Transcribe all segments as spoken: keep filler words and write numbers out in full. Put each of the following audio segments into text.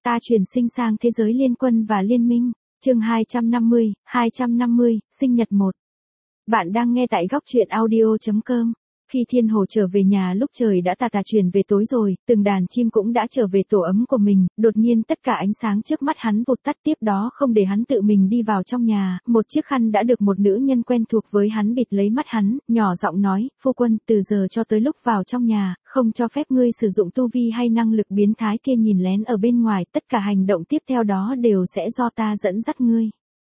Ta chuyển sinh sang thế giới liên quân và liên minh. Chương hai trăm năm mươi, hai trăm năm mươi, sinh nhật một. Bạn đang nghe tại góc truyện audio chấm com. Khi Thiên Hồ trở về nhà lúc trời đã tà tà chuyển về tối rồi, từng đàn chim cũng đã trở về tổ ấm của mình, đột nhiên tất cả ánh sáng trước mắt hắn vụt tắt, tiếp đó không để hắn tự mình đi vào trong nhà, một chiếc khăn đã được một nữ nhân quen thuộc với hắn bịt lấy mắt hắn, nhỏ giọng nói, phu quân, từ giờ cho tới lúc vào trong nhà, không cho phép ngươi sử dụng tu vi hay năng lực biến thái kia nhìn lén ở bên ngoài, tất cả hành động tiếp theo đó đều sẽ do ta dẫn dắt ngươi.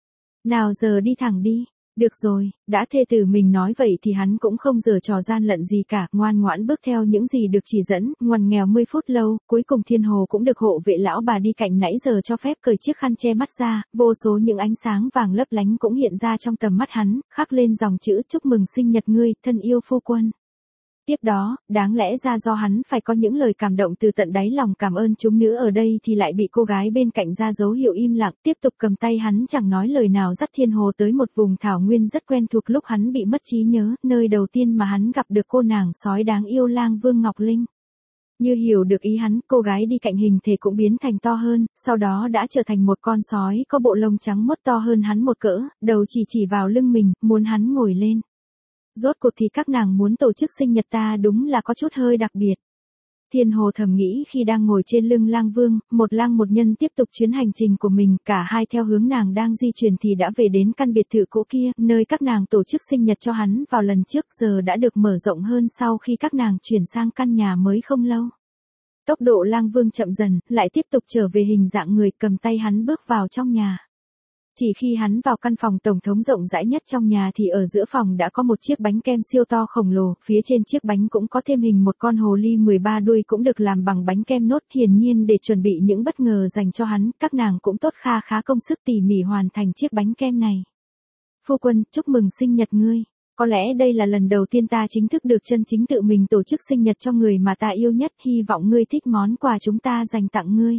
Nào giờ đi thẳng đi. Được rồi, đã thê tử mình nói vậy thì hắn cũng không giở trò gian lận gì cả, ngoan ngoãn bước theo những gì được chỉ dẫn, ngoằn nghèo mười phút lâu, cuối cùng Thiên Hồ cũng được hộ vệ lão bà đi cạnh nãy giờ cho phép cởi chiếc khăn che mắt ra, vô số những ánh sáng vàng lấp lánh cũng hiện ra trong tầm mắt hắn, khắc lên dòng chữ chúc mừng sinh nhật ngươi, thân yêu phu quân. Tiếp đó, đáng lẽ ra do hắn phải có những lời cảm động từ tận đáy lòng cảm ơn chúng nữ ở đây thì lại bị cô gái bên cạnh ra dấu hiệu im lặng, tiếp tục cầm tay hắn chẳng nói lời nào dắt Thiên Hồ tới một vùng thảo nguyên rất quen thuộc lúc hắn bị mất trí nhớ, nơi đầu tiên mà hắn gặp được cô nàng sói đáng yêu Lang Vương Ngọc Linh. Như hiểu được ý hắn, cô gái đi cạnh hình thể cũng biến thành to hơn, sau đó đã trở thành một con sói có bộ lông trắng muốt to hơn hắn một cỡ, đầu chỉ chỉ vào lưng mình, muốn hắn ngồi lên. Rốt cuộc thì các nàng muốn tổ chức sinh nhật ta đúng là có chút hơi đặc biệt. Thiên Hồ thầm nghĩ khi đang ngồi trên lưng Lang Vương, một lang một nhân tiếp tục chuyến hành trình của mình, cả hai theo hướng nàng đang di chuyển thì đã về đến căn biệt thự cũ kia, nơi các nàng tổ chức sinh nhật cho hắn vào lần trước, giờ đã được mở rộng hơn sau khi các nàng chuyển sang căn nhà mới không lâu. Tốc độ Lang Vương chậm dần, lại tiếp tục trở về hình dạng người, cầm tay hắn bước vào trong nhà. Chỉ khi hắn vào căn phòng tổng thống rộng rãi nhất trong nhà thì ở giữa phòng đã có một chiếc bánh kem siêu to khổng lồ, phía trên chiếc bánh cũng có thêm hình một con hồ ly mười ba đuôi cũng được làm bằng bánh kem nốt, hiển nhiên để chuẩn bị những bất ngờ dành cho hắn, các nàng cũng tốt kha khá công sức tỉ mỉ hoàn thành chiếc bánh kem này. Phu quân, chúc mừng sinh nhật ngươi. Có lẽ đây là lần đầu tiên ta chính thức được chân chính tự mình tổ chức sinh nhật cho người mà ta yêu nhất, hy vọng ngươi thích món quà chúng ta dành tặng ngươi.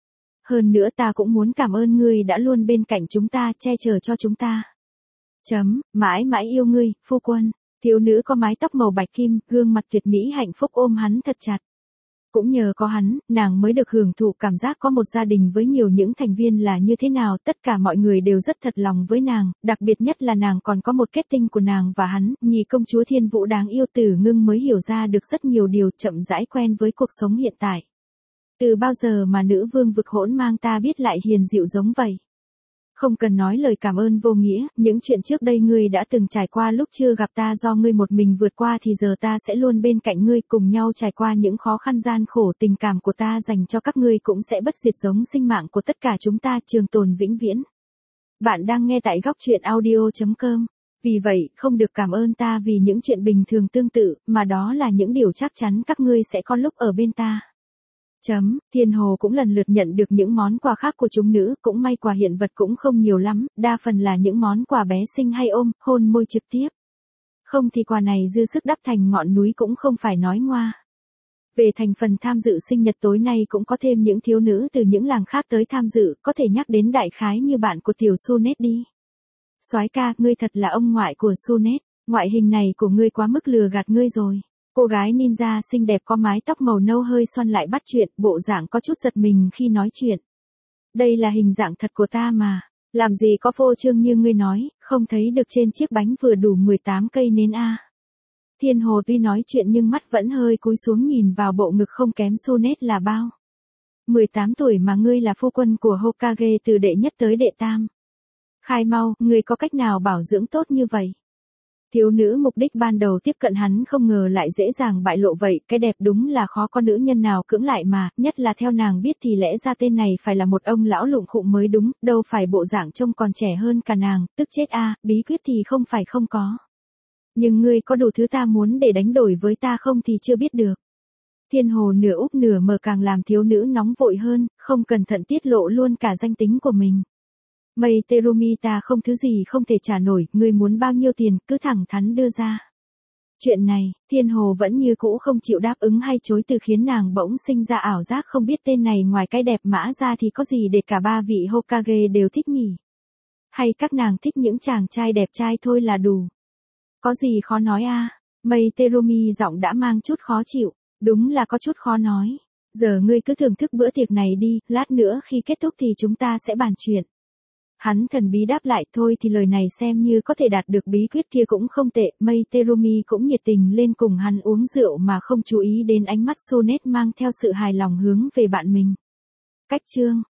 Hơn nữa ta cũng muốn cảm ơn ngươi đã luôn bên cạnh chúng ta, che chở cho chúng ta. Chấm, mãi mãi yêu ngươi, phu quân. Thiếu nữ có mái tóc màu bạch kim, gương mặt tuyệt mỹ hạnh phúc ôm hắn thật chặt. Cũng nhờ có hắn, nàng mới được hưởng thụ cảm giác có một gia đình với nhiều những thành viên là như thế nào, tất cả mọi người đều rất thật lòng với nàng, đặc biệt nhất là nàng còn có một kết tinh của nàng và hắn, nhì công chúa Thiên Vũ đáng yêu. Tử Ngưng mới hiểu ra được rất nhiều điều, chậm rãi quen với cuộc sống hiện tại. Từ bao giờ mà nữ vương vực hỗn mang ta biết lại hiền dịu giống vậy? Không cần nói lời cảm ơn vô nghĩa, những chuyện trước đây ngươi đã từng trải qua lúc chưa gặp ta do ngươi một mình vượt qua thì giờ ta sẽ luôn bên cạnh ngươi, cùng nhau trải qua những khó khăn gian khổ, tình cảm của ta dành cho các ngươi cũng sẽ bất diệt giống sinh mạng của tất cả chúng ta, trường tồn vĩnh viễn. Bạn đang nghe tại góc truyện audio chấm com. Vì vậy, không được cảm ơn ta vì những chuyện bình thường tương tự, mà đó là những điều chắc chắn các ngươi sẽ có lúc ở bên ta. Chấm, Thiên Hồ cũng lần lượt nhận được những món quà khác của chúng nữ, cũng may quà hiện vật cũng không nhiều lắm, đa phần là những món quà bé xinh hay ôm, hôn môi trực tiếp. Không thì quà này dư sức đắp thành ngọn núi cũng không phải nói ngoa. Về thành phần tham dự sinh nhật tối nay cũng có thêm những thiếu nữ từ những làng khác tới tham dự, có thể nhắc đến đại khái như bạn của tiểu Sunet đi. Soái ca, ngươi thật là ông ngoại của Sunet, ngoại hình này của ngươi quá mức lừa gạt ngươi rồi. Cô gái ninja xinh đẹp có mái tóc màu nâu hơi xoăn lại bắt chuyện, bộ dạng có chút giật mình khi nói chuyện. Đây là hình dạng thật của ta mà, làm gì có phô trương như ngươi nói, không thấy được trên chiếc bánh vừa đủ mười tám cây nến a. À. Thiên Hồ tuy nói chuyện nhưng mắt vẫn hơi cúi xuống nhìn vào bộ ngực không kém Sunet là bao. mười tám tuổi mà ngươi là phu quân của Hokage từ đệ nhất tới đệ tam. Khai mau, ngươi có cách nào bảo dưỡng tốt như vậy? Thiếu nữ mục đích ban đầu tiếp cận hắn không ngờ lại dễ dàng bại lộ vậy, cái đẹp đúng là khó có nữ nhân nào cưỡng lại mà, nhất là theo nàng biết thì lẽ ra tên này phải là một ông lão lụng khụng mới đúng, đâu phải bộ dạng trông còn trẻ hơn cả nàng, tức chết a, bí quyết thì không phải không có. Nhưng ngươi có đủ thứ ta muốn để đánh đổi với ta không thì chưa biết được. Thiên Hồ nửa úp nửa mở càng làm thiếu nữ nóng vội hơn, không cẩn thận tiết lộ luôn cả danh tính của mình. Mây Terumi, ta không thứ gì không thể trả nổi, ngươi muốn bao nhiêu tiền, cứ thẳng thắn đưa ra. Chuyện này, Thiên Hồ vẫn như cũ không chịu đáp ứng hay chối từ khiến nàng bỗng sinh ra ảo giác không biết tên này ngoài cái đẹp mã ra thì có gì để cả ba vị Hokage đều thích nhỉ? Hay các nàng thích những chàng trai đẹp trai thôi là đủ? Có gì khó nói a? À? Mây Terumi giọng đã mang chút khó chịu, đúng là có chút khó nói. Giờ ngươi cứ thưởng thức bữa tiệc này đi, lát nữa khi kết thúc thì chúng ta sẽ bàn chuyện. Hắn thần bí đáp lại, thôi thì lời này xem như có thể đạt được bí quyết kia cũng không tệ. Mây Terumi cũng nhiệt tình lên cùng hắn uống rượu mà không chú ý đến ánh mắt Sonet mang theo sự hài lòng hướng về bạn mình. Cách chương